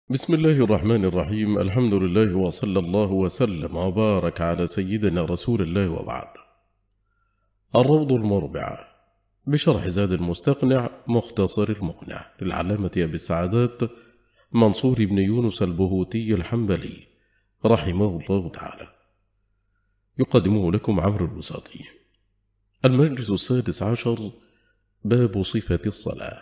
بسم الله الرحمن الرحيم. الحمد لله وصلى الله وسلم وبارك على سيدنا رسول الله وبعد. الروض المربع بشرح زاد المستقنع مختصر المقنع للعلامة أبي السعادات منصور بن يونس البهوتي الحنبلي رحمه الله تعالى، يقدمه لكم عمرو البساطي. المجلس السادس عشر، باب صفة الصلاة.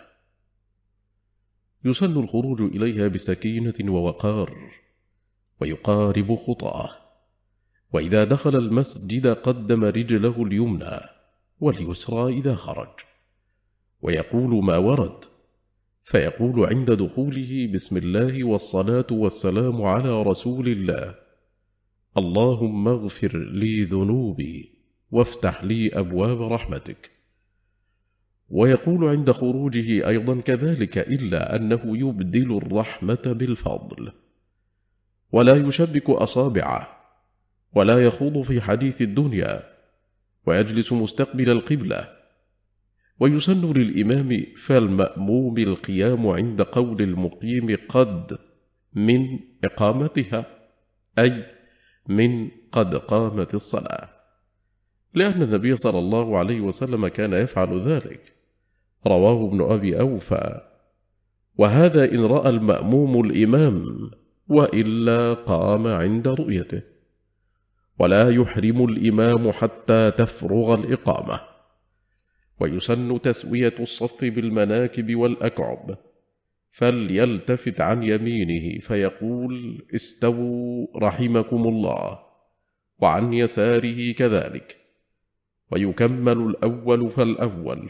يسن الخروج إليها بسكينة ووقار، ويقارب خطاه، وإذا دخل المسجد قدم رجله اليمنى واليسرى إذا خرج، ويقول ما ورد، فيقول عند دخوله: بسم الله والصلاة والسلام على رسول الله، اللهم اغفر لي ذنوبي وافتح لي أبواب رحمتك. ويقول عند خروجه أيضا كذلك، إلا أنه يبدل الرحمة بالفضل، ولا يشبك أصابعه، ولا يخوض في حديث الدنيا، ويجلس مستقبل القبلة. ويسن للإمام فالمأموم القيام عند قول المقيم قد من إقامتها، أي من قد قامت الصلاة، لأن النبي صلى الله عليه وسلم كان يفعل ذلك، رواه ابن أبي أوفى. وهذا إن رأى المأموم الإمام، وإلا قام عند رؤيته. ولا يحرم الإمام حتى تفرغ الإقامة. ويسن تسوية الصف بالمناكب والأكعب، فليلتفت عن يمينه فيقول: استووا رحمكم الله، وعن يساره كذلك، ويكمل الأول فالأول،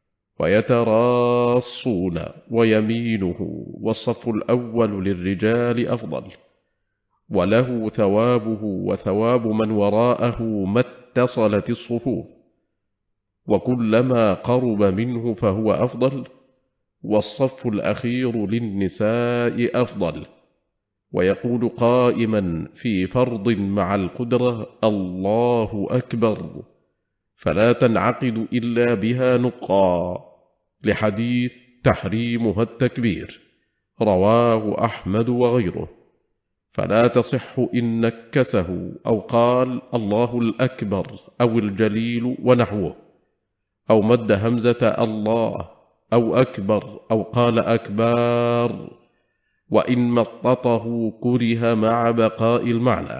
ويتراصون، ويمينه والصف الأول للرجال أفضل، وله ثوابه وثواب من وراءه ما اتصلت الصفوف، وكلما قرب منه فهو أفضل، والصف الأخير للنساء أفضل. ويقول قائما في فرض مع القدرة: الله أكبر، فلا تنعقد إلا بها نقا، لحديث تحريمها التكبير، رواه أحمد وغيره، فلا تصح إن نكسه أو قال الله الأكبر أو الجليل ونحوه، أو مد همزة الله أو أكبر أو قال أكبار، وإن مططه كره مع بقاء المعنى.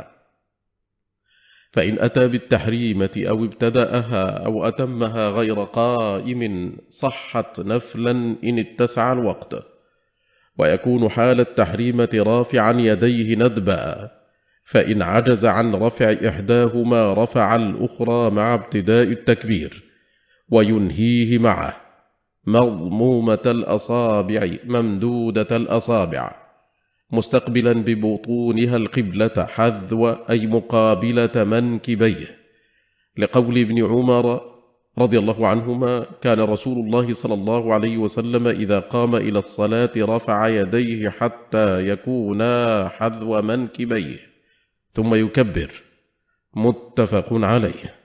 فإن أتى بالتحريمة أو ابتدأها أو أتمها غير قائم صحت نفلا إن اتسع الوقت، ويكون حال التحريمة رافعا يديه ندبا، فإن عجز عن رفع إحداهما رفع الأخرى مع ابتداء التكبير، وينهيه معه، مضمومة الأصابع ممدودة الأصابع، مستقبلا ببطونها القبلة حذو أي مقابلة منكبيه، لقول ابن عمر رضي الله عنهما: كان رسول الله صلى الله عليه وسلم إذا قام إلى الصلاة رفع يديه حتى يكونا حذو منكبيه ثم يكبر، متفق عليه.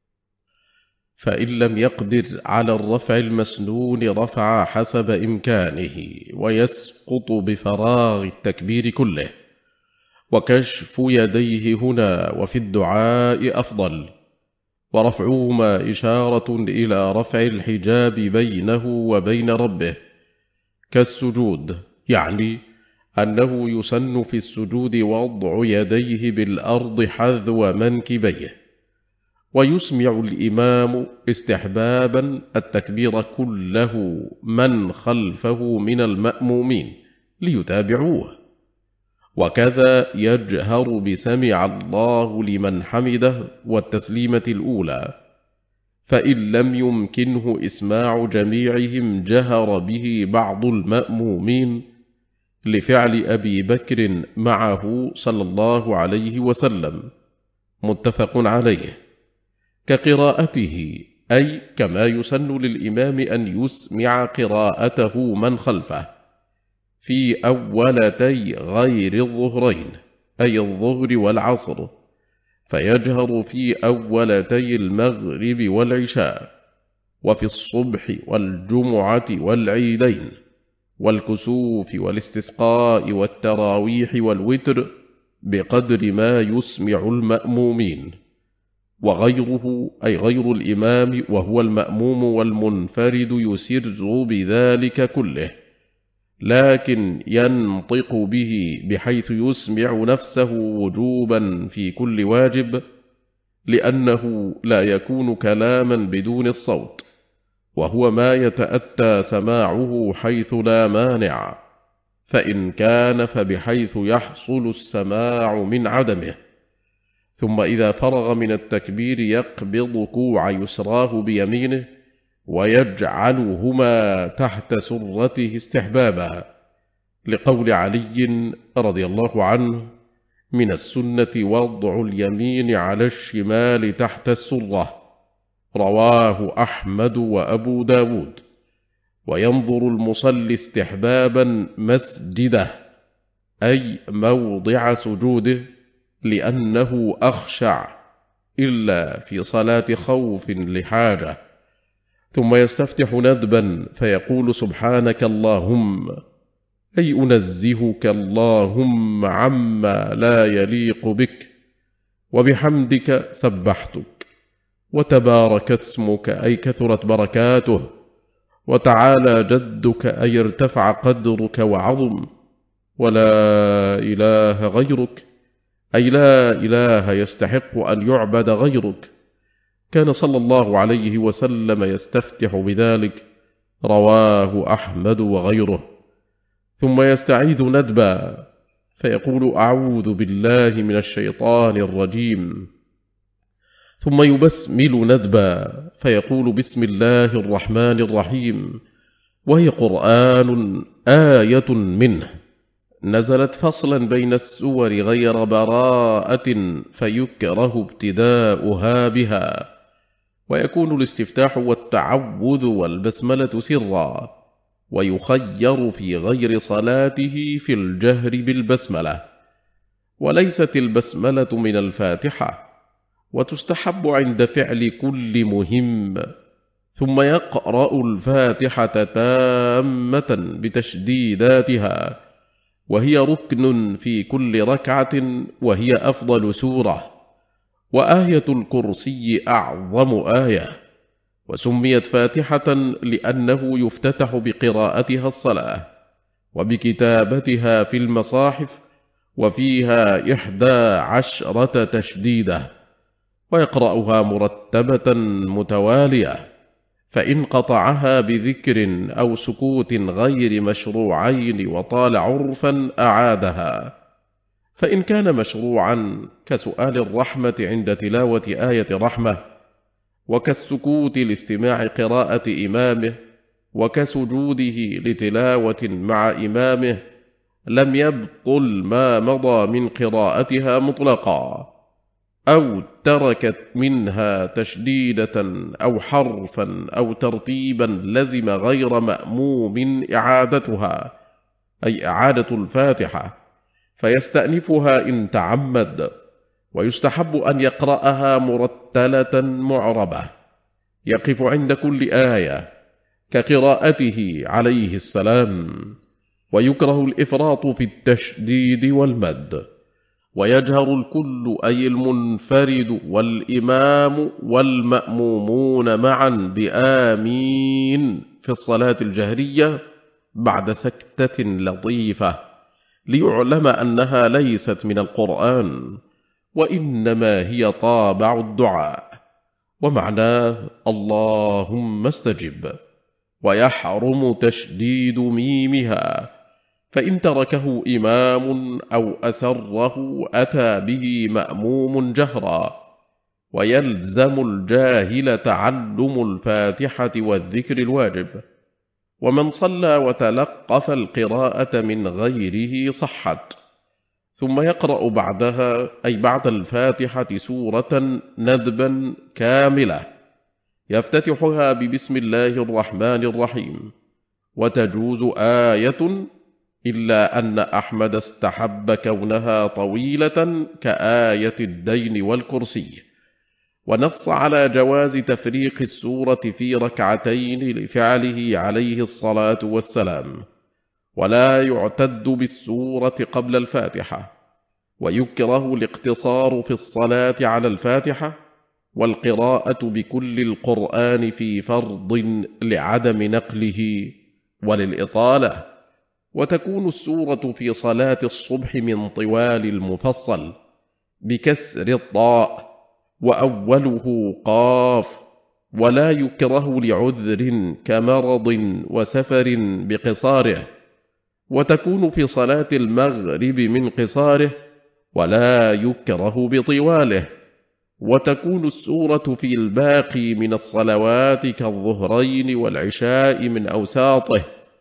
فإن لم يقدر على الرفع المسنون رفع حسب إمكانه، ويسقط بفراغ التكبير كله. وكشف يديه هنا وفي الدعاء أفضل، ورفعهما إشارة إلى رفع الحجاب بينه وبين ربه، كالسجود، يعني أنه يسن في السجود وضع يديه بالأرض حذو منكبيه. ويسمع الإمام استحبابا التكبير كله من خلفه من المأمومين ليتابعوه، وكذا يجهر بسمع الله لمن حمده والتسليمة الأولى، فإن لم يمكنه إسماع جميعهم جهر به بعض المأمومين، لفعل أبي بكر معه صلى الله عليه وسلم، متفق عليه، كقراءته، أي كما يسن للإمام أن يسمع قراءته من خلفه في أولتي غير الظهرين، أي الظهر والعصر، فيجهر في أولتي المغرب والعشاء، وفي الصبح والجمعة والعيدين، والكسوف والاستسقاء والتراويح والوتر بقدر ما يسمع المأمومين، وغيره أي غير الإمام وهو المأموم والمنفرد يسر بذلك كله، لكن ينطق به بحيث يسمع نفسه وجوبا في كل واجب، لأنه لا يكون كلاما بدون الصوت، وهو ما يتأتى سماعه حيث لا مانع، فإن كان فبحيث يحصل السماع من عدمه. ثم إذا فرغ من التكبير يقبض كوع يسراه بيمينه ويجعلهما تحت سرته استحبابا، لقول علي رضي الله عنه: من السنة وضع اليمين على الشمال تحت السرة، رواه أحمد وأبو داود. وينظر المصلي استحبابا مسجده أي موضع سجوده، لأنه أخشع إلا في صلاة خوف لحاجة. ثم يستفتح ندبا فيقول: سبحانك اللهم، أي أنزهك اللهم عما لا يليق بك، وبحمدك سبحتك، وتبارك اسمك أي كثرت بركاته، وتعالى جدك أي ارتفع قدرك وعظم، ولا إله غيرك أي لا إله يستحق أن يعبد غيرك. كان صلى الله عليه وسلم يستفتح بذلك، رواه أحمد وغيره. ثم يستعيذ ندبا فيقول: أعوذ بالله من الشيطان الرجيم. ثم يبسمل ندبا فيقول: بسم الله الرحمن الرحيم، وهي قرآن آية منه نزلت فصلا بين السور غير براءة، فيكره ابتداؤها بها. ويكون الاستفتاح والتعوذ والبسملة سرا، ويخير في غير صلاته في الجهر بالبسملة، وليست البسملة من الفاتحة، وتستحب عند فعل كل مهم. ثم يقرأ الفاتحة تامة بتشديداتها، وهي ركن في كل ركعة، وهي أفضل سورة، وآية الكرسي أعظم آية. وسميت فاتحة لأنه يفتتح بقراءتها الصلاة، وبكتابتها في المصاحف، وفيها 11 تشديدة، ويقرأها مرتبة متوالية، فإن قطعها بذكر أو سكوت غير مشروعين وطال عرفا أعادها. فإن كان مشروعا كسؤال الرحمة عند تلاوة آية رحمة، وكالسكوت لاستماع قراءة إمامه، وكسجوده لتلاوة مع إمامه، لم يبطل ما مضى من قراءتها مطلقا، أو تركت منها تشديدة أو حرفا أو ترتيبا لزم غير مأموم إعادتها، أي إعادة الفاتحة، فيستأنفها إن تعمد. ويستحب أن يقرأها مرتلة معربة، يقف عند كل آية كقراءته عليه السلام. ويكره الإفراط في التشديد والمد. ويجهر الكل أي المنفرد والإمام والمأمومون معا بآمين في الصلاة الجهرية بعد سكتة لطيفة، ليعلم أنها ليست من القرآن، وإنما هي طابع الدعاء، ومعناه اللهم استجب. ويحرم تشديد ميمها، فإن تركه إمام أو أسره أتى به مأموم جهرا. ويلزم الجاهل تعلم الفاتحة والذكر الواجب. ومن صلى وتلقف القراءة من غيره صحت. ثم يقرأ بعدها أي بعد الفاتحة سورة ندبا كاملة، يفتتحها ببسم الله الرحمن الرحيم، وتجوز آية، إلا أن أحمد استحب كونها طويلة كآية الدين والكرسي، ونص على جواز تفريق السورة في ركعتين لفعله عليه الصلاة والسلام، ولا يعتد بالسورة قبل الفاتحة، ويكره الاقتصار في الصلاة على الفاتحة والقراءة بكل القرآن في فرض لعدم نقله وللإطالة. وتكون السورة في صلاة الصبح من طوال المفصل بكسر الطاء وأوله قاف، ولا يكره لعذر كمرض وسفر بقصاره. وتكون في صلاة المغرب من قصاره ولا يكره بطواله. وتكون السورة في الباقي من الصلوات كالظهرين والعشاء من أوساطه،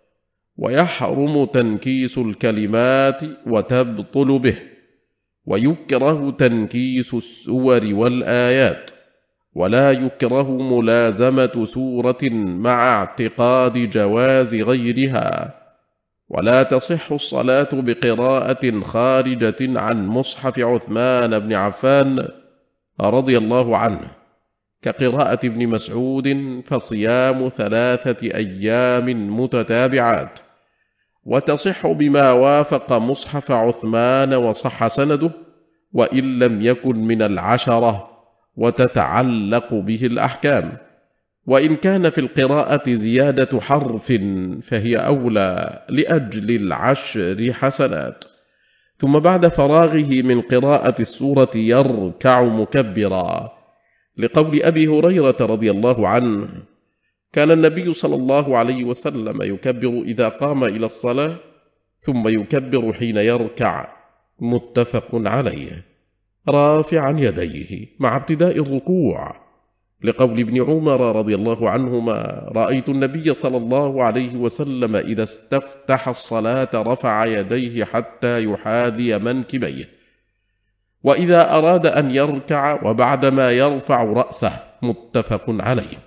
ويحرم تنكيس الكلمات وتبطل به. ويكره تنكيس السور والآيات، ولا يكره ملازمة سورة مع اعتقاد جواز غيرها. ولا تصح الصلاة بقراءة خارجة عن مصحف عثمان بن عفان رضي الله عنه، كقراءة ابن مسعود فصيام 3 أيام متتابعات. وتصح بما وافق مصحف عثمان وصح سنده وإن لم يكن من 10، وتتعلق به الأحكام. وإن كان في القراءة زيادة حرف فهي أولى لأجل 10 حسنات. ثم بعد فراغه من قراءة السورة يركع مكبرا، لقول أبي هريرة رضي الله عنه: كان النبي صلى الله عليه وسلم يكبر إذا قام إلى الصلاة، ثم يكبر حين يركع، متفق عليه، رافعا يديه مع ابتداء الركوع، لقول ابن عمر رضي الله عنهما: رأيت النبي صلى الله عليه وسلم إذا استفتح الصلاة رفع يديه حتى يحاذي منكبيه، وإذا أراد أن يركع وبعدما يرفع رأسه، متفق عليه.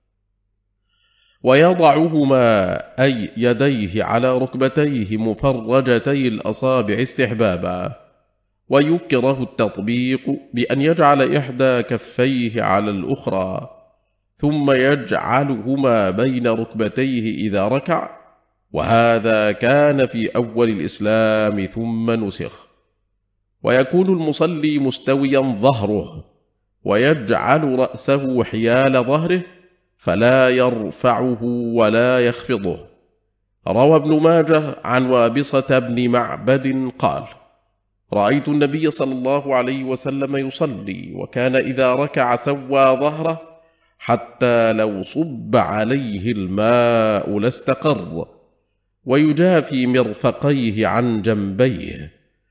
ويضعهما أي يديه على ركبتيه مفرجتي الأصابع استحبابا. ويكره التطبيق بأن يجعل إحدى كفيه على الأخرى ثم يجعلهما بين ركبتيه إذا ركع، وهذا كان في أول الإسلام ثم نسخ. ويكون المصلي مستويا ظهره، ويجعل رأسه حيال ظهره فلا يرفعه ولا يخفضه. روى ابن ماجه عن وابصة بن معبد قال: رأيت النبي صلى الله عليه وسلم يصلي، وكان إذا ركع سوى ظهره حتى لو صب عليه الماء لاستقر، ويجافي مرفقيه عن جنبيه.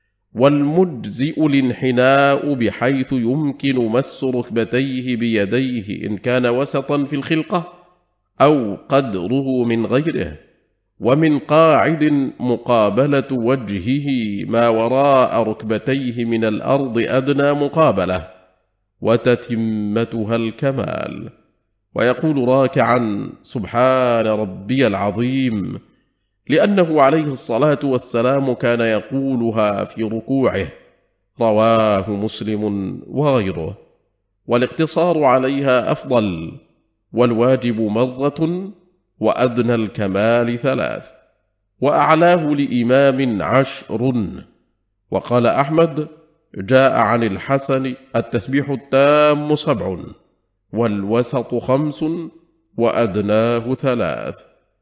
والمجزئ الانحناء بحيث يمكن مس ركبتيه بيديه إن كان وسطا في الخلقة أو قدره من غيره. ومن قاعد مقابلة وجهه ما وراء ركبتيه من الأرض أدنى مقابلة، وتتمتها الكمال. ويقول راكعا: سبحان ربي العظيم، لأنه عليه الصلاة والسلام كان يقولها في ركوعه، رواه مسلم وغيره. والاقتصار عليها أفضل، والواجب مرة، وأدنى الكمال 3، وأعلاه لإمام 10. وقال أحمد: جاء عن الحسن: التسبيح التام 7، والوسط 5، وأدناه 3.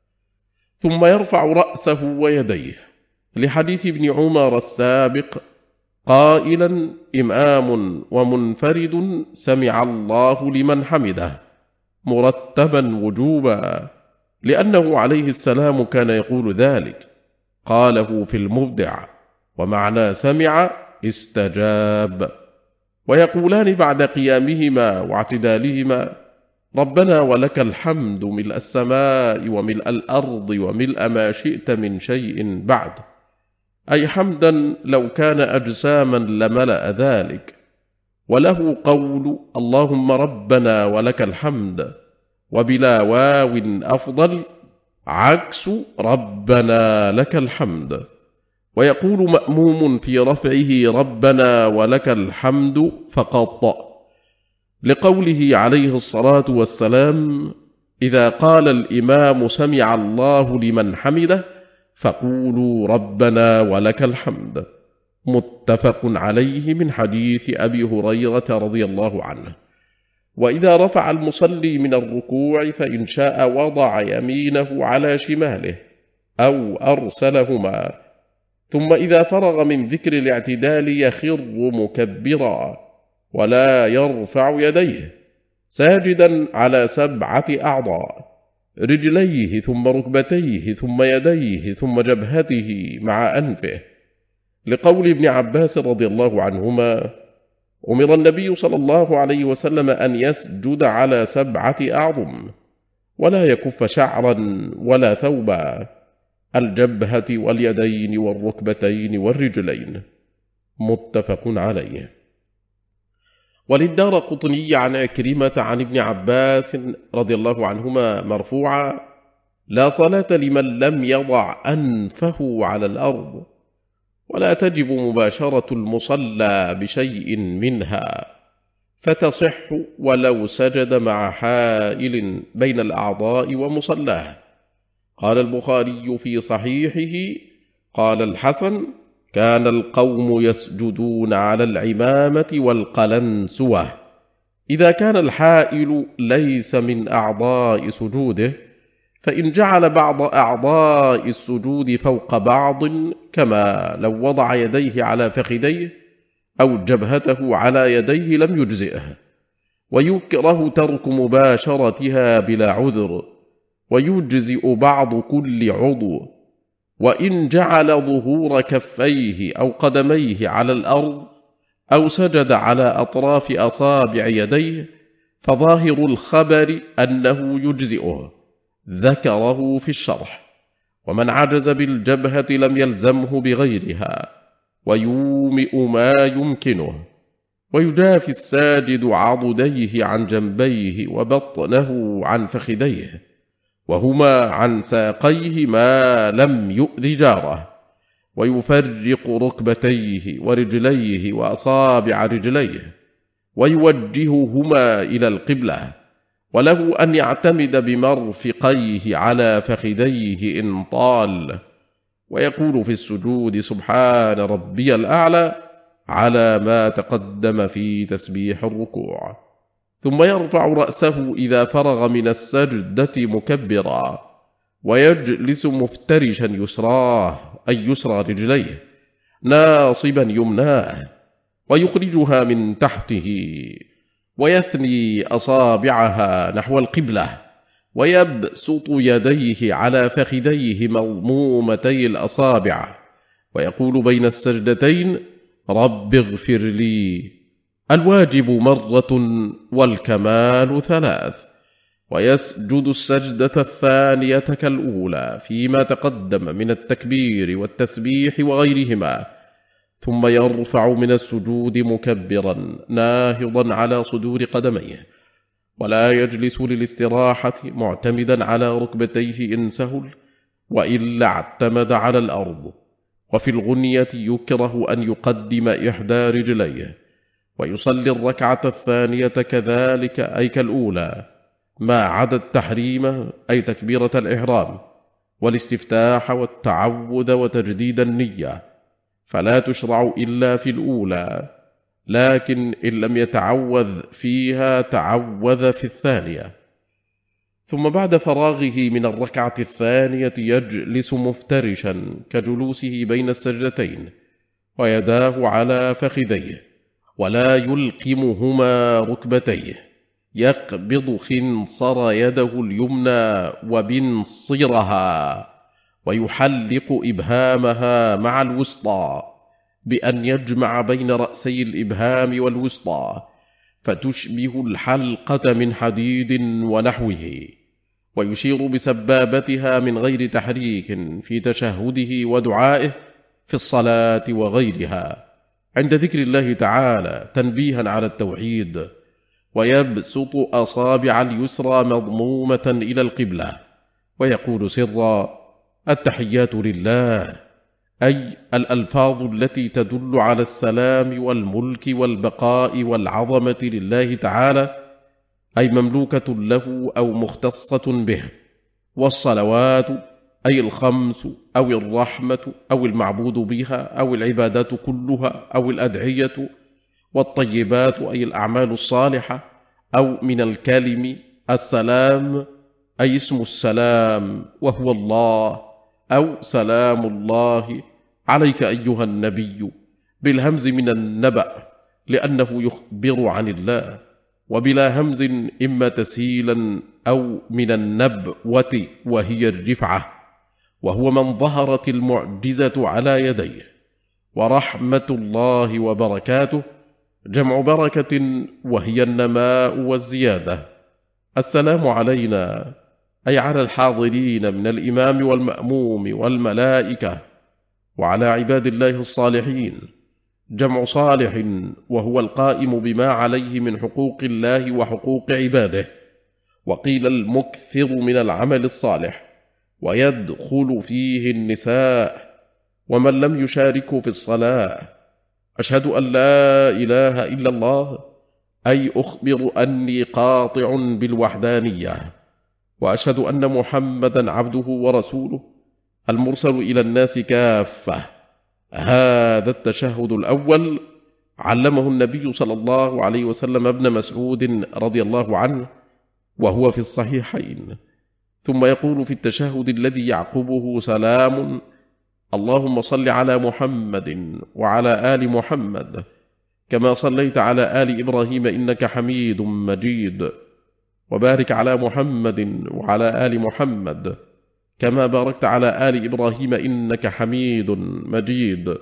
ثم يرفع رأسه ويديه، لحديث ابن عمر السابق قائلا: إمام ومنفرد سمع الله لمن حمده، مرتبا وجوبا، لأنه عليه السلام كان يقول ذلك. قاله في المبدع، ومعنى سمع استجاب. ويقولان بعد قيامهما واعتدالهما: ربنا ولك الحمد ملء السماء وملء الأرض وملء ما شئت من شيء بعد، أي حمدا لو كان أجساما لملأ ذلك. وله قول: اللهم ربنا ولك الحمد، وبلا واو أفضل، عكس ربنا لك الحمد. ويقول مأموم في رفعه: ربنا ولك الحمد فقط، لقوله عليه الصلاة والسلام: إذا قال الإمام سمع الله لمن حمده فقولوا ربنا ولك الحمد. متفق عليه من حديث أبي هريرة رضي الله عنه. وإذا رفع المصلي من الركوع فإن شاء وضع يمينه على شماله أو أرسلهما، ثم إذا فرغ من ذكر الاعتدال يخر مكبرا ولا يرفع يديه، ساجدا على 7 أعضاء: رجليه ثم ركبتيه ثم يديه ثم جبهته مع أنفه، لقول ابن عباس رضي الله عنهما: أمر النبي صلى الله عليه وسلم أن يسجد على 7 أعظم ولا يكف شعرا ولا ثوبا: الجبهة واليدين والركبتين والرجلين. متفق عليه. وللدارقطني عن عكرمة عن ابن عباس رضي الله عنهما مرفوعا: لا صلاة لمن لم يضع أنفه على الأرض، ولا تجب مباشرة المصلى بشيء منها، فتصح ولو سجد مع حائل بين الأعضاء ومصلاه. قال البخاري في صحيحه: قال الحسن: كان القوم يسجدون على العمامة والقلنسوة إذا كان الحائل ليس من أعضاء سجوده، فإن جعل بعض أعضاء السجود فوق بعض، كما لو وضع يديه على فخذيه أو جبهته على يديه، لم يجزئه، ويكره ترك مباشرتها بلا عذر، ويجزئ بعض كل عضو. وإن جعل ظهور كفيه أو قدميه على الأرض أو سجد على أطراف أصابع يديه، فظاهر الخبر أنه يجزئه، ذكره في الشرح. ومن عجز بالجبهة لم يلزمه بغيرها، ويومئ ما يمكنه. ويجافي الساجد عضديه عن جنبيه وبطنه عن فخذيه، وهما عن ساقيه ما لم يؤذ جاره، ويفرق ركبتيه ورجليه وأصابع رجليه، ويوجههما إلى القبلة، وله أن يعتمد بمرفقيه على فخذيه إن طال، ويقول في السجود: سبحان ربي الأعلى، على ما تقدم في تسبيح الركوع. ثم يرفع رأسه إذا فرغ من السجدة مكبرا، ويجلس مفترشا يسراه أي يسرى رجليه، ناصبا يمناه، ويخرجها من تحته، ويثني أصابعها نحو القبلة، ويبسط يديه على فخذيه مضمومتي الأصابع، ويقول بين السجدتين: رب اغفر لي. الواجب مرة والكمال 3. ويسجد السجدة الثانية كالأولى فيما تقدم من التكبير والتسبيح وغيرهما، ثم يرفع من السجود مكبرا ناهضا على صدور قدميه، ولا يجلس للاستراحة معتمدا على ركبتيه إن سهل، وإلا اعتمد على الأرض. وفي الغنية يكره أن يقدم إحدى رجليه، ويصلي الركعة الثانية كذلك أي كالأولى، ما عدا التحريم أي تكبيرة الإحرام والاستفتاح والتعوذ وتجديد النية، فلا تشرع إلا في الأولى، لكن إن لم يتعوذ فيها تعوذ في الثانية. ثم بعد فراغه من الركعة الثانية يجلس مفترشا كجلوسه بين السجدتين، ويداه على فخذيه، ولا يلقمهما ركبتيه، يقبض خنصر يده اليمنى وبنصرها، ويحلق إبهامها مع الوسطى، بأن يجمع بين رأسي الإبهام والوسطى، فتشبه الحلقة من حديد ونحوه، ويشير بسبابتها من غير تحريك في تشهده ودعائه في الصلاة وغيرها عند ذكر الله تعالى تنبيها على التوحيد. ويبسط أصابع اليسرى مضمومة إلى القبلة، ويقول سرا: التحيات لله، أي الألفاظ التي تدل على السلام والملك والبقاء والعظمة لله تعالى، أي مملوكة له أو مختصة به، والصلوات أي الخمس أو الرحمة أو المعبود بها أو العبادات كلها أو الأدعية والطيبات أي الأعمال الصالحة أو من الكلم السلام أي اسم السلام وهو الله أو سلام الله عليك أيها النبي بالهمز من النبأ لأنه يخبر عن الله، وبلا همز إما تسهيلا أو من النبوة وهي الرفعة، وهو من ظهرت المعجزة على يديه. ورحمة الله وبركاته جمع بركة وهي النماء والزيادة. السلام علينا أي على الحاضرين من الإمام والمأموم والملائكة، وعلى عباد الله الصالحين، جمع صالح وهو القائم بما عليه من حقوق الله وحقوق عباده، وقيل المكثر من العمل الصالح، ويدخل فيه النساء ومن لم يشاركه في الصلاة. أشهد أن لا إله إلا الله أي أخبر أني قاطع بالوحدانية، وأشهد أن محمدا عبده ورسوله المرسل إلى الناس كافة. هذا التشهد الأول علمه النبي صلى الله عليه وسلم ابن مسعود رضي الله عنه وهو في الصحيحين. ثم يقول في التشهد الذي يعقبه سلام: اللهم صل على محمد وعلى آل محمد كما صليت على آل إبراهيم إنك حميد مجيد، وبارك على محمد وعلى آل محمد كما باركت على آل إبراهيم إنك حميد مجيد،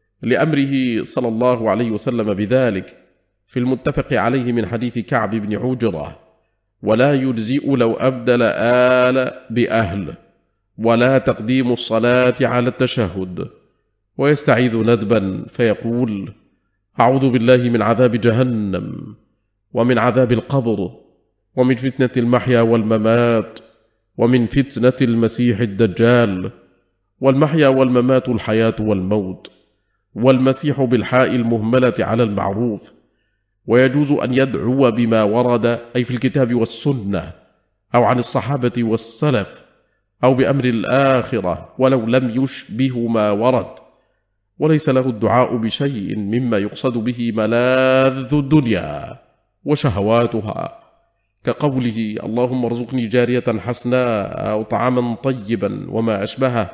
لأمره صلى الله عليه وسلم بذلك في المتفق عليه من حديث كعب بن عجرة: ولا يجزئ لو أبدل آل بأهل، ولا تقديم الصلاة على التشهد. ويستعيذ ندبا فيقول: أعوذ بالله من عذاب جهنم ومن عذاب القبر ومن فتنة المحيا والممات ومن فتنة المسيح الدجال. والمحيا والممات الحياة والموت، والمسيح بالحاء المهملة على المعروف. ويجوز أن يدعو بما ورد أي في الكتاب والسنة أو عن الصحابة والسلف أو بأمر الآخرة ولو لم يشبه ما ورد، وليس له الدعاء بشيء مما يقصد به ملاذ الدنيا وشهواتها، كقوله: اللهم ارزقني جارية حسناء أو طعاما طيبا وما أشبهه،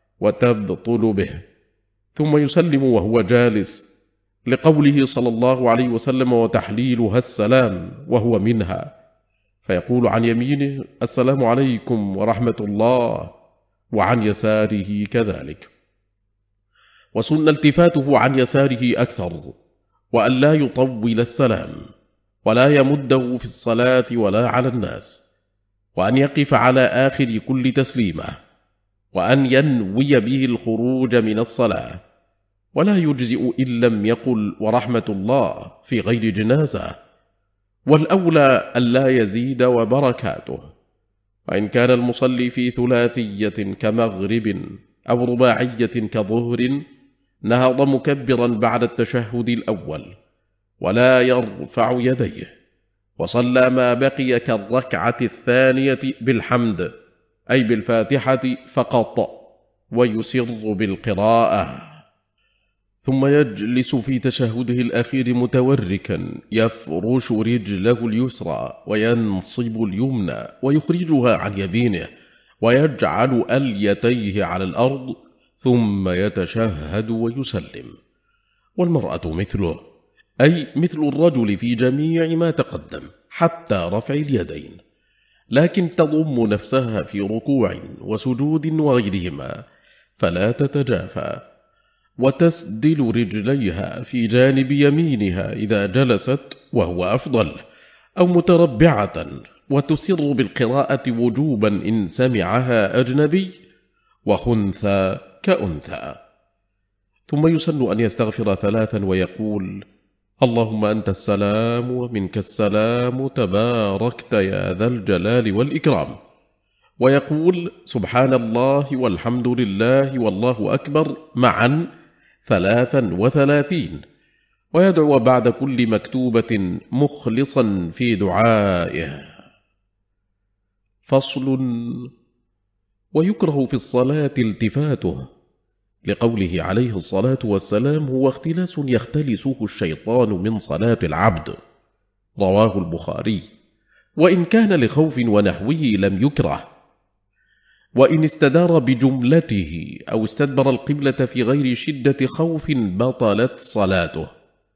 وتبطل به. ثم يسلم وهو جالس، لقوله صلى الله عليه وسلم: وتحليلها السلام، وهو منها، فيقول عن يمينه: السلام عليكم ورحمة الله، وعن يساره كذلك. وسن التفاته عن يساره أكثر، وأن لا يطول السلام ولا يمده في الصلاة ولا على الناس، وأن يقف على آخر كل تسليمة، وأن ينوي به الخروج من الصلاة، ولا يجزئ إن لم يقل ورحمة الله في غير جنازة. والأولى أن لا يزيد وبركاته. وإن كان المصلي في ثلاثية كمغرب أو رباعية كظهر نهض مكبرا بعد التشهد الأول ولا يرفع يديه، وصلى ما بقي كالركعة الثانية بالحمد أي بالفاتحة فقط، ويسر بالقراءة. ثم يجلس في تشهده الأخير متوركا، يفرش رجله اليسرى وينصب اليمنى ويخرجها عن يمينه، ويجعل أليتيه على الأرض، ثم يتشهد ويسلم. والمرأة مثله، أي مثل الرجل في جميع ما تقدم حتى رفع اليدين، لكن تضم نفسها في ركوع وسجود وغيرهما فلا تتجافى، وتسدل رجليها في جانب يمينها إذا جلست وهو أفضل، أو متربعة، وتسر بالقراءة وجوبا إن سمعها أجنبي، وخنثى كأنثى. ثم يسن أن يستغفر 3 ويقول: اللهم أنت السلام ومنك السلام تباركت يا ذا الجلال والإكرام. ويقول: سبحان الله والحمد لله والله أكبر معا 33، ويدعو بعد كل مكتوبة مخلصا في دعائه. فصل: ويكره في الصلاة التفاته، لقوله عليه الصلاة والسلام: هو اختلاس يختلسه الشيطان من صلاة العبد. رواه البخاري. وإن كان لخوف ونحوه لم يكره. وإن استدار بجملته أو استدبر القبلة في غير شدة خوف بطلت صلاته.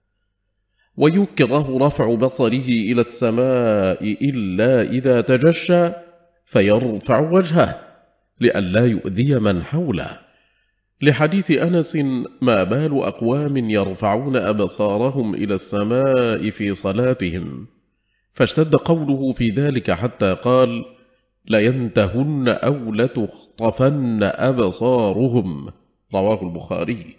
ويكره رفع بصره إلى السماء إلا إذا تجشى فيرفع وجهه لئلا يؤذي من حوله، لحديث أنس: ما بال أقوام يرفعون أبصارهم إلى السماء في صلاتهم، فاشتد قوله في ذلك حتى قال: لينتهن أو لتخطفن أبصارهم. رواه البخاري.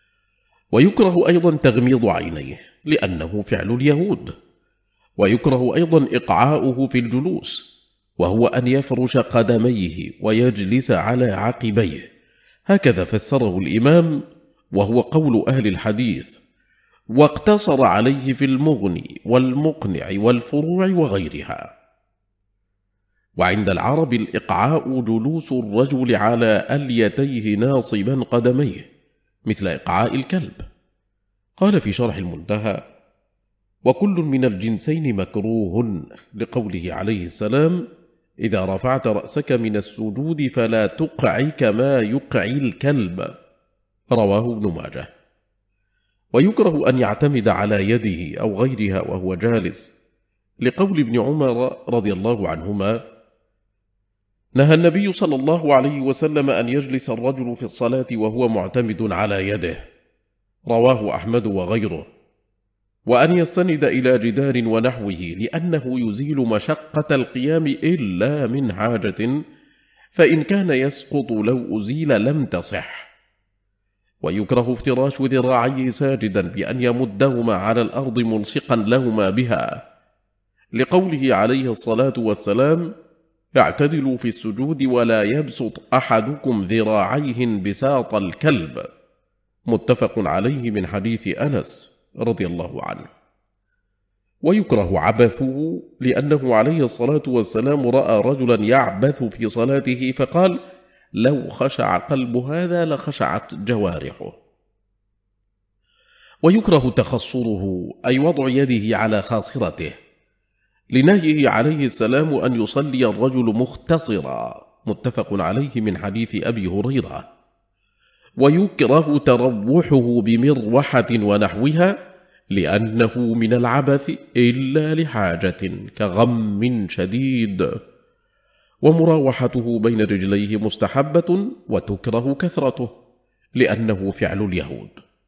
ويكره أيضا تغميض عينيه لأنه فعل اليهود. ويكره أيضا إقعاؤه في الجلوس، وهو أن يفرش قدميه ويجلس على عقبيه، هكذا فسره الإمام، وهو قول أهل الحديث، واقتصر عليه في المغني والمقنع والفروع وغيرها. وعند العرب الإقعاء جلوس الرجل على أليتيه ناصبا قدميه، مثل إقعاء الكلب. قال في شرح المنتهى: وكل من الجنسين مكروه، لقوله عليه السلام: إذا رفعت رأسك من السجود فلا تقع كما يقع الكلب. رواه ابن ماجه. ويكره أن يعتمد على يده أو غيرها وهو جالس، لقول ابن عمر رضي الله عنهما: نهى النبي صلى الله عليه وسلم أن يجلس الرجل في الصلاة وهو معتمد على يده. رواه أحمد وغيره. وأن يستند إلى جدار ونحوه، لأنه يزيل مشقة القيام إلا من حاجة، فإن كان يسقط لو أزيل لم تصح. ويكره افتراش ذراعيه ساجدا بأن يمدهما على الأرض ملصقا لهما بها، لقوله عليه الصلاة والسلام: اعتدلوا في السجود ولا يبسط أحدكم ذراعيه بساط الكلب. متفق عليه من حديث أنس رضي الله عنه. ويكره عبثه، لأنه عليه الصلاة والسلام رأى رجلا يعبث في صلاته فقال: لو خشع قلب هذا لخشعت جوارحه. ويكره تخصره، أي وضع يده على خاصرته، لنهيه عليه السلام أن يصلي الرجل مختصرا. متفق عليه من حديث أبي هريرة. ويكره تروحه بمروحة ونحوها، لأنه من العبث إلا لحاجة كغم شديد. ومراوحته بين رجليه مستحبة، وتكره كثرته لأنه فعل اليهود.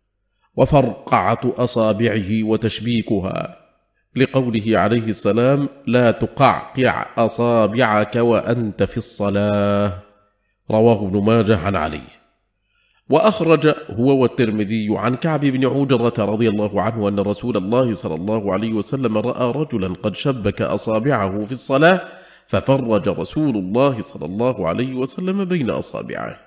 وفرقعة أصابعه وتشبيكها، لقوله عليه السلام: لا تقعقع أصابعك وأنت في الصلاة. رواه ابن ماجه عن علي. وأخرج هو والترمذي عن كعب بن عجرة رضي الله عنه أن رسول الله صلى الله عليه وسلم رأى رجلا قد شبك أصابعه في الصلاة، ففرج رسول الله صلى الله عليه وسلم بين أصابعه.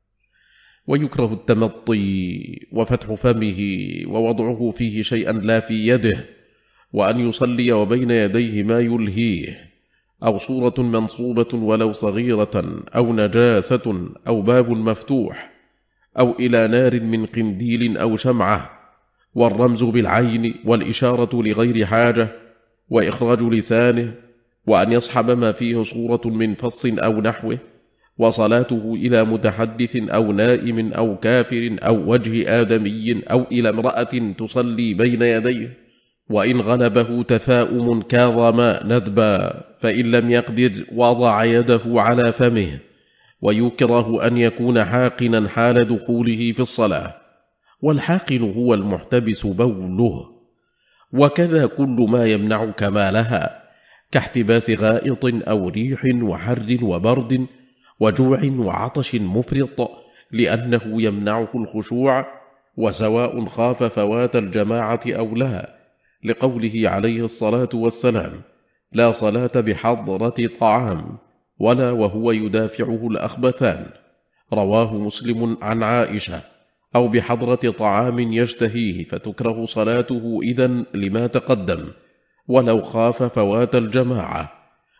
ويكره التمطي وفتح فمه ووضعه فيه شيئا لا في يده، وأن يصلي وبين يديه ما يلهيه، أو صورة منصوبة ولو صغيرة، أو نجاسة، أو باب مفتوح، أو إلى نار من قنديل أو شمعة، والرمز بالعين، والإشارة لغير حاجة، وإخراج لسانه، وأن يصحب ما فيه صورة من فص أو نحوه، وصلاته إلى متحدث أو نائم أو كافر أو وجه آدمي أو إلى امرأة تصلي بين يديه، وإن غلبه تثاؤم كاظم ندبا، فإن لم يقدر وضع يده على فمه. ويكره أن يكون حاقنا حال دخوله في الصلاة، والحاقن هو المحتبس بوله، وكذا كل ما يمنع كمالها، كاحتباس غائط أو ريح وحر وبرد وجوع وعطش مفرط، لأنه يمنعه الخشوع، وسواء خاف فوات الجماعة أو لا، لقوله عليه الصلاة والسلام: لا صلاة بحضرة طعام ولا وهو يدافعه الأخبثان. رواه مسلم عن عائشة: أو بحضرة طعام يشتهيه، فتكره صلاته إذن لما تقدم، ولو خاف فوات الجماعة.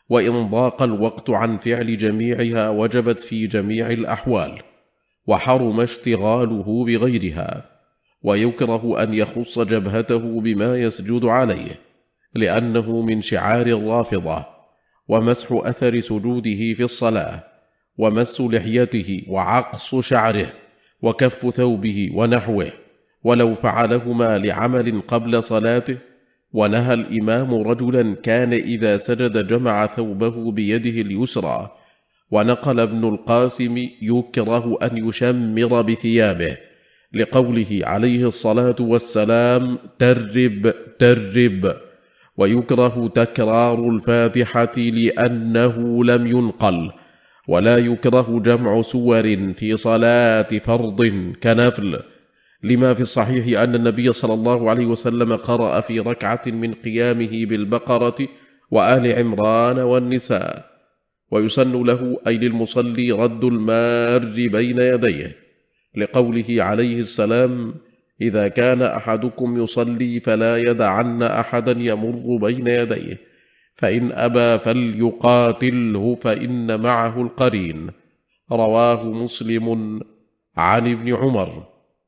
وإن ضاق الوقت عن فعل جميعها وجبت في جميع الأحوال، وحرم اشتغاله بغيرها. ويكره أن يخص جبهته بما يسجد عليه، لأنه من شعار الرافضة، ومسح أثر سجوده في الصلاة، ومس لحيته، وعقص شعره، وكف ثوبه ونحوه، ولو فعلهما لعمل قبل صلاته. ونهى الإمام رجلا كان إذا سجد جمع ثوبه بيده اليسرى. ونقل ابن القاسم يكره أن يشمر بثيابه، لقوله عليه الصلاة والسلام: ترب ترب. ويكره تكرار الفاتحة لأنه لم ينقل. ولا يكره جمع سور في صلاة فرض كنفل، لما في الصحيح أن النبي صلى الله عليه وسلم قرأ في ركعة من قيامه بالبقرة وآل عمران والنساء. ويسن له أي للمصلي رد المار بين يديه، لقوله عليه السلام: إذا كان أحدكم يصلي فلا يدعن أحدا يمر بين يديه، فإن أبى فليقاتله فإن معه القرين. رواه مسلم عن ابن عمر.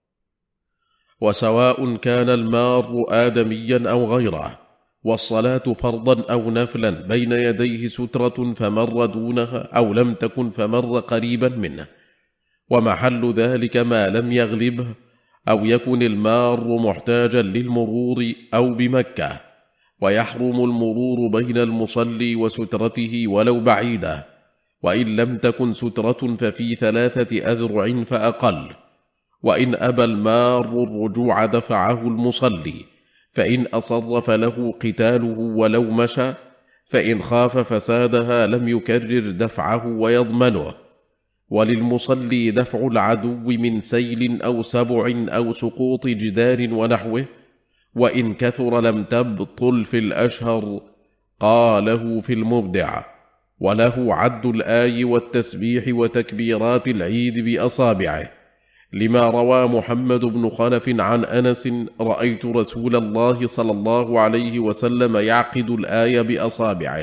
وسواء كان المار آدميا أو غيره، والصلاة فرضا أو نفلا بين يديه سترة فمر دونها أو لم تكن فمر قريبا منه، ومحل ذلك ما لم يغلبه أو يكن المار محتاجا للمرور أو بمكة. ويحرم المرور بين المصلي وسترته ولو بعيدة، وإن لم تكن سترة ففي 3 أذرع فأقل. وإن أبى المار الرجوع دفعه المصلي، فإن أصر فله قتاله ولو مشى، فإن خاف فسادها لم يكرر دفعه ويضمنه. وللمصلي دفع العدو من سيل أو سبع أو سقوط جدار ونحوه، وإن كثر لم تبطل في الأشهر. قاله في المبدع. وله عد الآي والتسبيح وتكبيرات العيد بأصابعه، لما روى محمد بن خلف عن أنس: رأيت رسول الله صلى الله عليه وسلم يعقد الآية بأصابعه.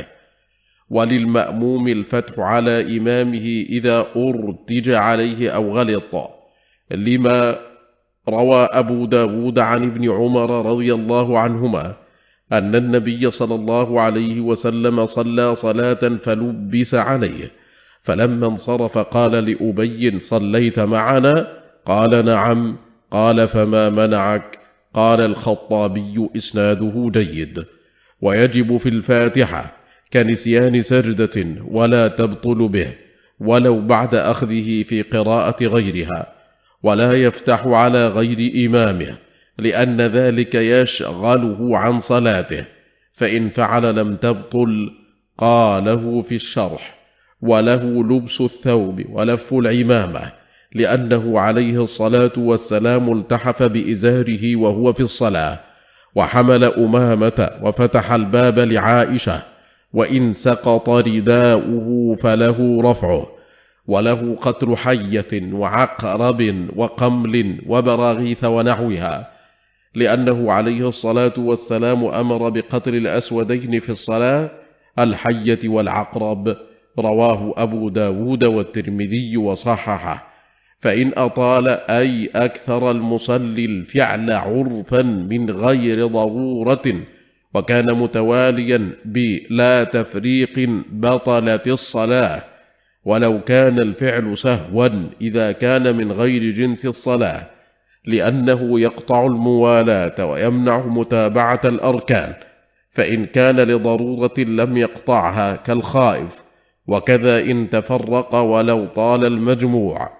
وللمأموم الفتح على إمامه إذا أرتج عليه أو غلط، لما روى أبو داود عن ابن عمر رضي الله عنهما أن النبي صلى الله عليه وسلم صلى صلاة فلبس عليه، فلما انصرف قال لأبي: صليت معنا؟ قال: نعم. قال: فما منعك؟ قال الخطابي: إسناده جيد. ويجب في الفاتحة كنسيان سجدة ولا تبطل به، ولو بعد أخذه في قراءة غيرها، ولا يفتح على غير إمامه، لأن ذلك يشغله عن صلاته، فإن فعل لم تبطل. قاله في الشرح. وله لبس الثوب ولف العمامة، لأنه عليه الصلاة والسلام التحف بإزاره وهو في الصلاة، وحمل أمامة وفتح الباب لعائشة، وإن سقط رداؤه فله رفعه. وله قتل حية وعقرب وقمل وبراغيث ونحوها، لأنه عليه الصلاة والسلام أمر بقتل الأسودين في الصلاة، الحية والعقرب. رواه أبو داود والترمذي وصححه. فإن أطال أي أكثر المصلي الفعل عرفا من غير ضرورة، وكان متواليا بلا تفريق، بطلت الصلاة، ولو كان الفعل سهوا إذا كان من غير جنس الصلاة، لأنه يقطع الموالاة ويمنع متابعة الأركان، فإن كان لضرورة لم يقطعها كالخائف، وكذا إن تفرق ولو طال المجموع.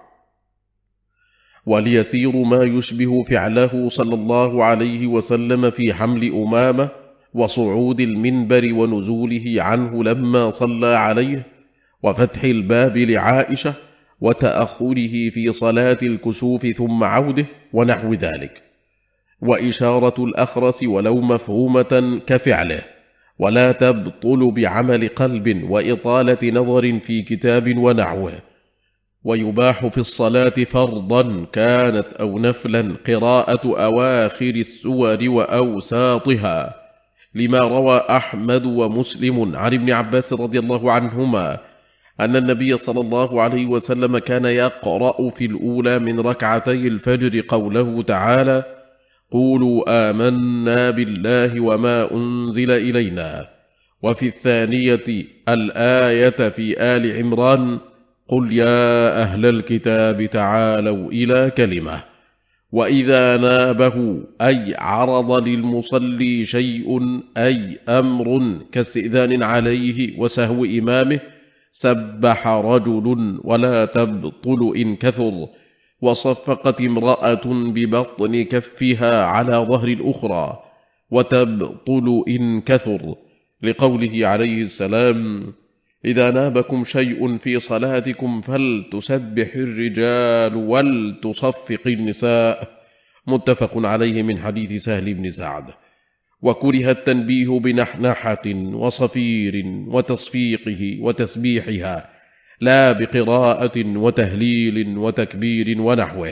وليسير ما يشبه فعله صلى الله عليه وسلم في حمل أمامة وصعود المنبر ونزوله عنه لما صلى عليه، وفتح الباب لعائشة، وتأخره في صلاة الكسوف ثم عوده، ونحو ذلك. وإشارة الأخرس ولو مفهومة كفعله، ولا تبطل بعمل قلب وإطالة نظر في كتاب ونحوه. ويباح في الصلاة فرضا كانت أو نفلا قراءة أواخر السور وأوساطها، لما روى أحمد ومسلم عن ابن عباس رضي الله عنهما أن النبي صلى الله عليه وسلم كان يقرأ في الأولى من ركعتي الفجر قوله تعالى: قولوا آمنا بالله وما أنزل إلينا، وفي الثانية الآية في آل عمران: قل يا أهل الكتاب تعالوا إلى كلمة. وإذا نابه أي عرض للمصلي شيء أي أمر كاستئذان عليه وسهو إمامه سبح رجل ولا تبطل إن كثر، وصفقت امرأة ببطن كفها على ظهر الأخرى وتبطل إن كثر، لقوله عليه السلام: إذا نابكم شيء في صلاتكم فلتسبح الرجال ولتصفق النساء، متفق عليه من حديث سهل بن سعد. وكره التنبيه بنحنحة وصفير وتصفيقه وتسبيحها، لا بقراءة وتهليل وتكبير ونحوه.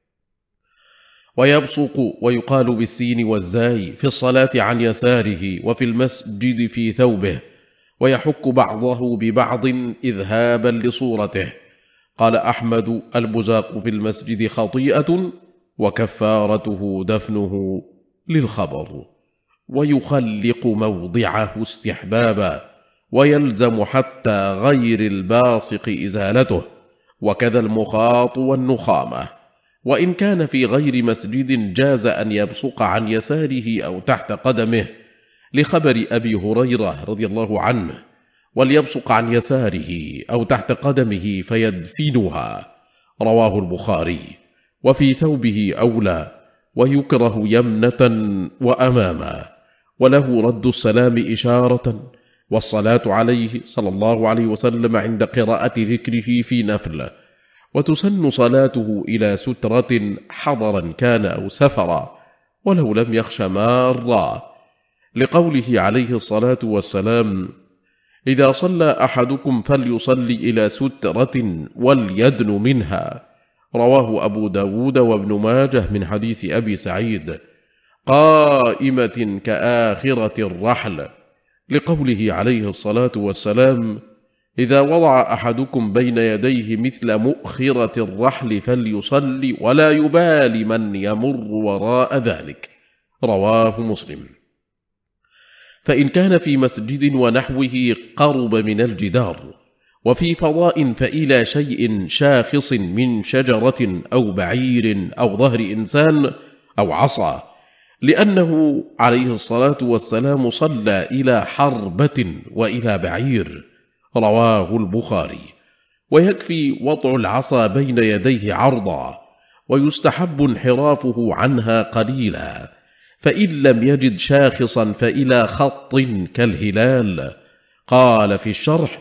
ويبصق ويقال بالسين والزاي في الصلاة عن يساره وفي المسجد في ثوبه، ويحك بعضه ببعض إذهابا لصورته. قال أحمد: البزاق في المسجد خطيئة وكفارته دفنه، للخبر. ويخلق موضعه استحبابا، ويلزم حتى غير الباصق إزالته، وكذا المخاط والنخامة. وإن كان في غير مسجد جاز أن يبصق عن يساره أو تحت قدمه، لخبر أبي هريرة رضي الله عنه: وليبصق عن يساره أو تحت قدمه فيدفنها، رواه البخاري. وفي ثوبه أولى، ويكره يمنة وأماما، وله رد السلام إشارة، والصلاة عليه صلى الله عليه وسلم عند قراءة ذكره في نفل. وتسن صلاته إلى سترة حضرا كان أو سفرا، ولو لم يخش مارا، لقوله عليه الصلاة والسلام: إذا صلى أحدكم فليصلي إلى سترة وليدن منها، رواه أبو داود وابن ماجه من حديث أبي سعيد: قائمة كآخرة الرحل، لقوله عليه الصلاة والسلام: إذا وضع أحدكم بين يديه مثل مؤخرة الرحل فليصلي ولا يبال من يمر وراء ذلك، رواه مسلم. فإن كان في مسجد ونحوه قرب من الجدار، وفي فضاء فإلى شيء شاخص من شجرة أو بعير أو ظهر إنسان أو عصا، لأنه عليه الصلاة والسلام صلى إلى حربة وإلى بعير، رواه البخاري. ويكفي وضع العصا بين يديه عرضا، ويستحب انحرافه عنها قليلا، فإن لم يجد شاخصا فإلى خط كالهلال. قال في الشرح: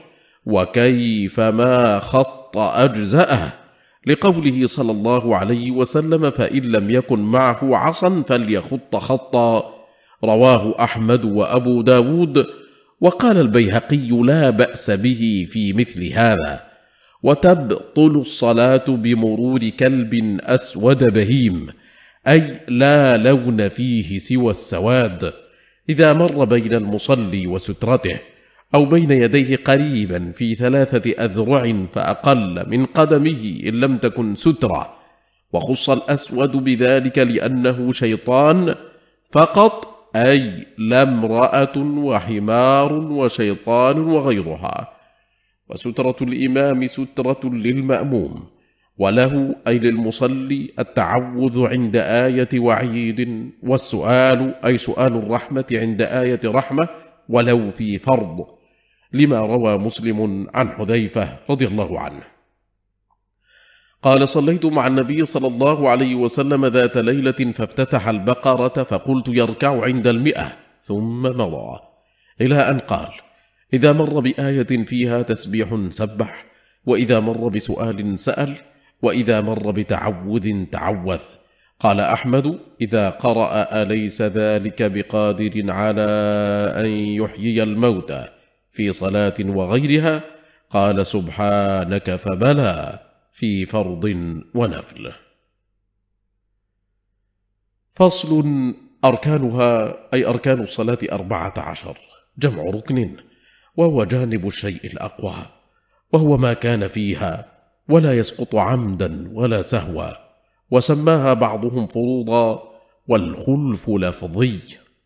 وكيفما خط أجزأه، لقوله صلى الله عليه وسلم: فإن لم يكن معه عصا فليخط خطا، رواه أحمد وأبو داود. وقال البيهقي: لا بأس به في مثل هذا. وتبطل الصلاة بمرور كلب أسود بهيم، أي لا لون فيه سوى السواد، إذا مر بين المصلي وسترته، أو بين يديه قريبا في 3 أذرع فأقل من قدمه إن لم تكن سترة. وخص الأسود بذلك لأنه شيطان فقط، أي لا امرأة وحمار وشيطان وغيرها. وسترة الإمام سترة للمأموم، وله أي للمصلي التعوذ عند آية وعيد، والسؤال أي سؤال الرحمة عند آية رحمة، ولو في فرض، لما روى مسلم عن حذيفة رضي الله عنه قال: صليت مع النبي صلى الله عليه وسلم ذات ليلة فافتتح البقرة، فقلت: يركع عند 100 ثم مضى، إلى أن قال: إذا مر بآية فيها تسبيح سبح، وإذا مر بسؤال سأل، وإذا مر بتعوذ تعوذ. قال أحمد: إذا قرأ: أليس ذلك بقادر على أن يحيي الموتى في صلاة وغيرها، قال: سبحانك، فبلى، في فرض ونفل. فصل: أركانها أي أركان الصلاة 14 جمع ركن، وهو جانب الشيء الأقوى، وهو ما كان فيها ولا يسقط عمدا ولا سهوا، وسماها بعضهم فروضا والخلف لفظي.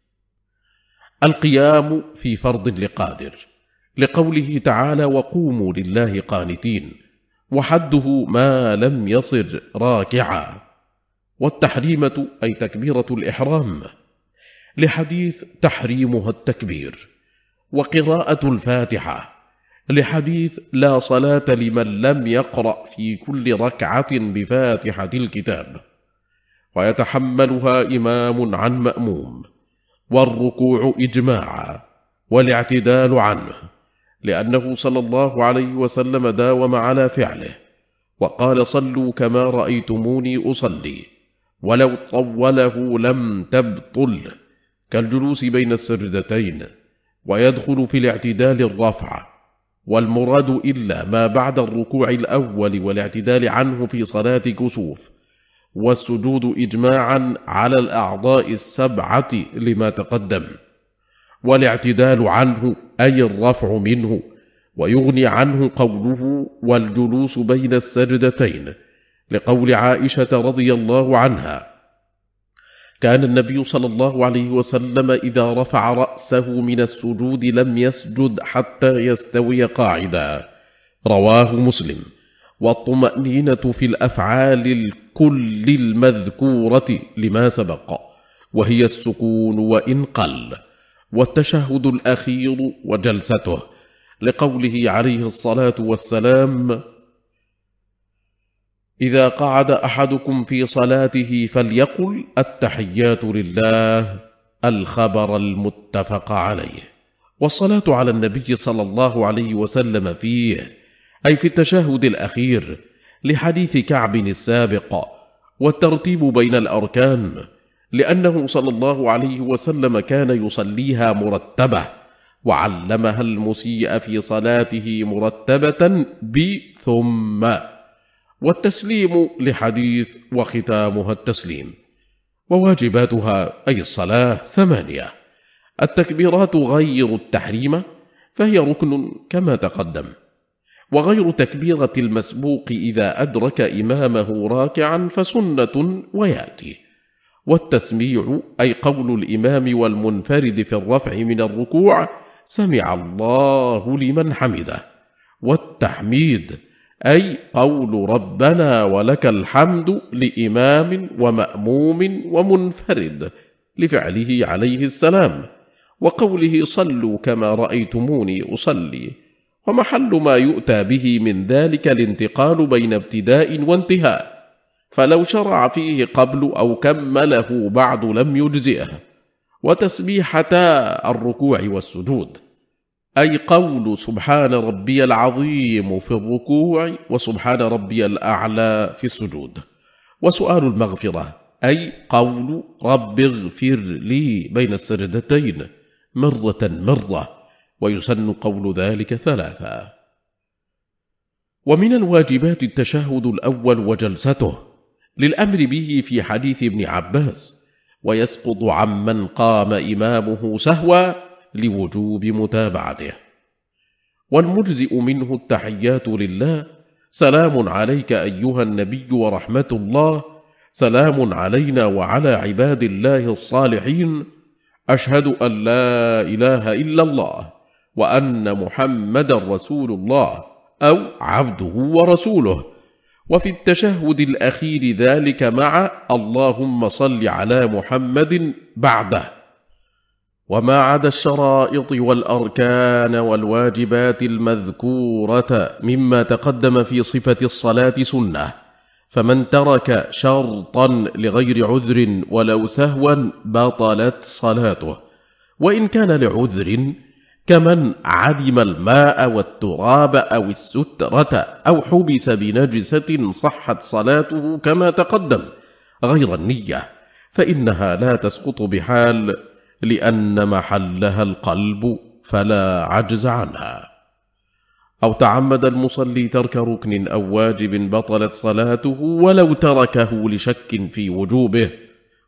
القيام في فرض لقادر، لقوله تعالى وقوموا لله قانتين، وحده ما لم يصر راكعا. والتحريمة أي تكبيرة الإحرام، لحديث تحريمها التكبير. وقراءة الفاتحة، لحديث لا صلاة لمن لم يقرأ في كل ركعة بفاتحة الكتاب، ويتحملها إمام عن مأموم. والركوع إجماعا، والاعتدال عنه، لأنه صلى الله عليه وسلم داوم على فعله، وقال صلوا كما رأيتموني أصلي، ولو طوله لم تبطل، كالجلوس بين السجدتين. ويدخل في الاعتدال الرفع، والمراد إلا ما بعد الركوع الأول والاعتدال عنه في صلاة كسوف. والسجود إجماعا على الأعضاء السبعة لما تقدم. والاعتدال عنه أي الرفع منه، ويغني عنه قوله والجلوس بين السجدتين، لقول عائشة رضي الله عنها كان النبي صلى الله عليه وسلم إذا رفع رأسه من السجود لم يسجد حتى يستوي قاعدا، رواه مسلم. والطمأنينة في الأفعال الكل المذكورة لما سبق، وهي السكون وإن قل. والتشهد الأخير وجلسته، لقوله عليه الصلاة والسلام إذا قعد أحدكم في صلاته فليقل التحيات لله، الخبر المتفق عليه. والصلاة على النبي صلى الله عليه وسلم فيه أي في التشهد الأخير، لحديث كعب السابق. والترتيب بين الأركان، لأنه صلى الله عليه وسلم كان يصليها مرتبة، وعلمها المسيء في صلاته مرتبة بثم. والتسليم لحديث وختامها التسليم. وواجباتها أي الصلاة 8. التكبيرات غير التحريمة فهي ركن كما تقدم، وغير تكبيرة المسبوق إذا أدرك إمامه راكعا فسنة ويأتي. والتسميع أي قول الإمام والمنفرد في الرفع من الركوع سمع الله لمن حمده. والتحميد أي قول ربنا ولك الحمد لإمام ومأموم ومنفرد لفعله عليه السلام، وقوله صلوا كما رأيتموني أصلي. ومحل ما يؤتى به من ذلك الانتقال بين ابتداء وانتهاء، فلو شرع فيه قبل أو كمله بعد لم يجزئه. وتسبيحتا الركوع والسجود، أي قول سبحان ربي العظيم في الركوع وسبحان ربي الأعلى في السجود. وسؤال المغفرة أي قول رب اغفر لي بين السجدتين مرة، ويسن قول ذلك 3. ومن الواجبات التشهد الأول وجلسته، للأمر به في حديث ابن عباس، ويسقط عمن قام إمامه سهوا لوجوب متابعته. والمجزئ منه التحيات لله، سلام عليك أيها النبي ورحمة الله، سلام علينا وعلى عباد الله الصالحين، أشهد أن لا إله إلا الله وأن محمد رسول الله أو عبده ورسوله. وفي التشهد الأخير ذلك مع اللهم صل على محمد بعده. وما عدا الشرائط والأركان والواجبات المذكورة مما تقدم في صفة الصلاة سنة، فمن ترك شرطا لغير عذر ولو سهوا بطلت صلاته، وإن كان لعذر، كمن عدم الماء والتراب أو السترة أو حبس بنجسة صحت صلاته كما تقدم، غير النية فإنها لا تسقط بحال، لأن محلها القلب فلا عجز عنها. أو تعمد المصلي ترك ركن أو واجب بطلت صلاته ولو تركه لشك في وجوبه،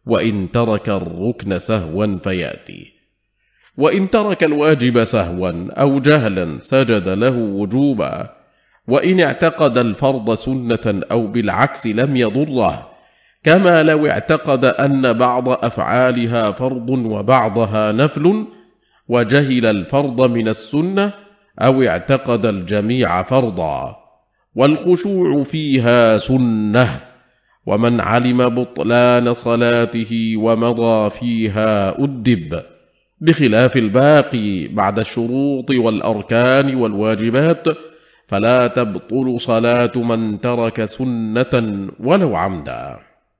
وإن ترك الركن سهوا فيأتي. وإن ترك الواجب سهوا أو جهلا سجد له وجوبا. وإن اعتقد الفرض سنة أو بالعكس لم يضره، كما لو اعتقد أن بعض أفعالها فرض وبعضها نفل وجهل الفرض من السنة، أو اعتقد الجميع فرضا. والخشوع فيها سنة، ومن علم بطلان صلاته ومضى فيها أدب، بخلاف الباقي بعد الشروط والأركان والواجبات، فلا تبطل صلاة من ترك سنة ولو عمدا.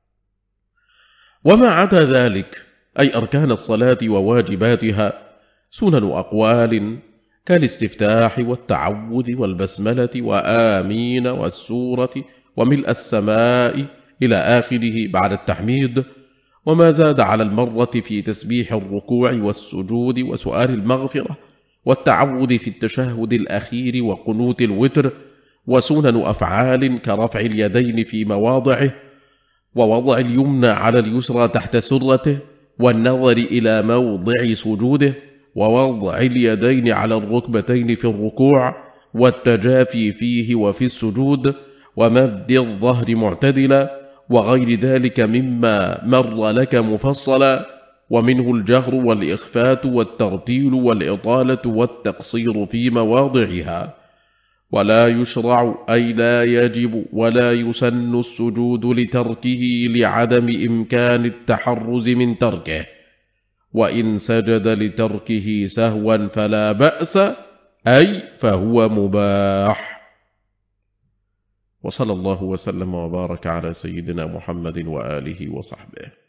وما عدا ذلك، أي أركان الصلاة وواجباتها، سنن أقوال كالاستفتاح والتعوذ والبسملة وآمين والسورة وملء السماء إلى آخره بعد التحميد، وما زاد على المرة في تسبيح الركوع والسجود وسؤال المغفرة والتعوذ في التشهد الأخير وقنوت الوتر، وسنن أفعال كرفع اليدين في مواضعه، ووضع اليمنى على اليسرى تحت سرته، والنظر إلى موضع سجوده، ووضع اليدين على الركبتين في الركوع، والتجافي فيه وفي السجود، ومد الظهر معتدلا، وغير ذلك مما مر لك مفصلا، ومنه الجهر والإخفات والترتيل والإطالة والتقصير في مواضعها. ولا يشرع أي لا يجب ولا يسن السجود لتركه لعدم إمكان التحرز من تركه، وإن سجد لتركه سهوا فلا بأس، أي فهو مباح. وصلى الله وسلم وبارك على سيدنا محمد وآله وصحبه.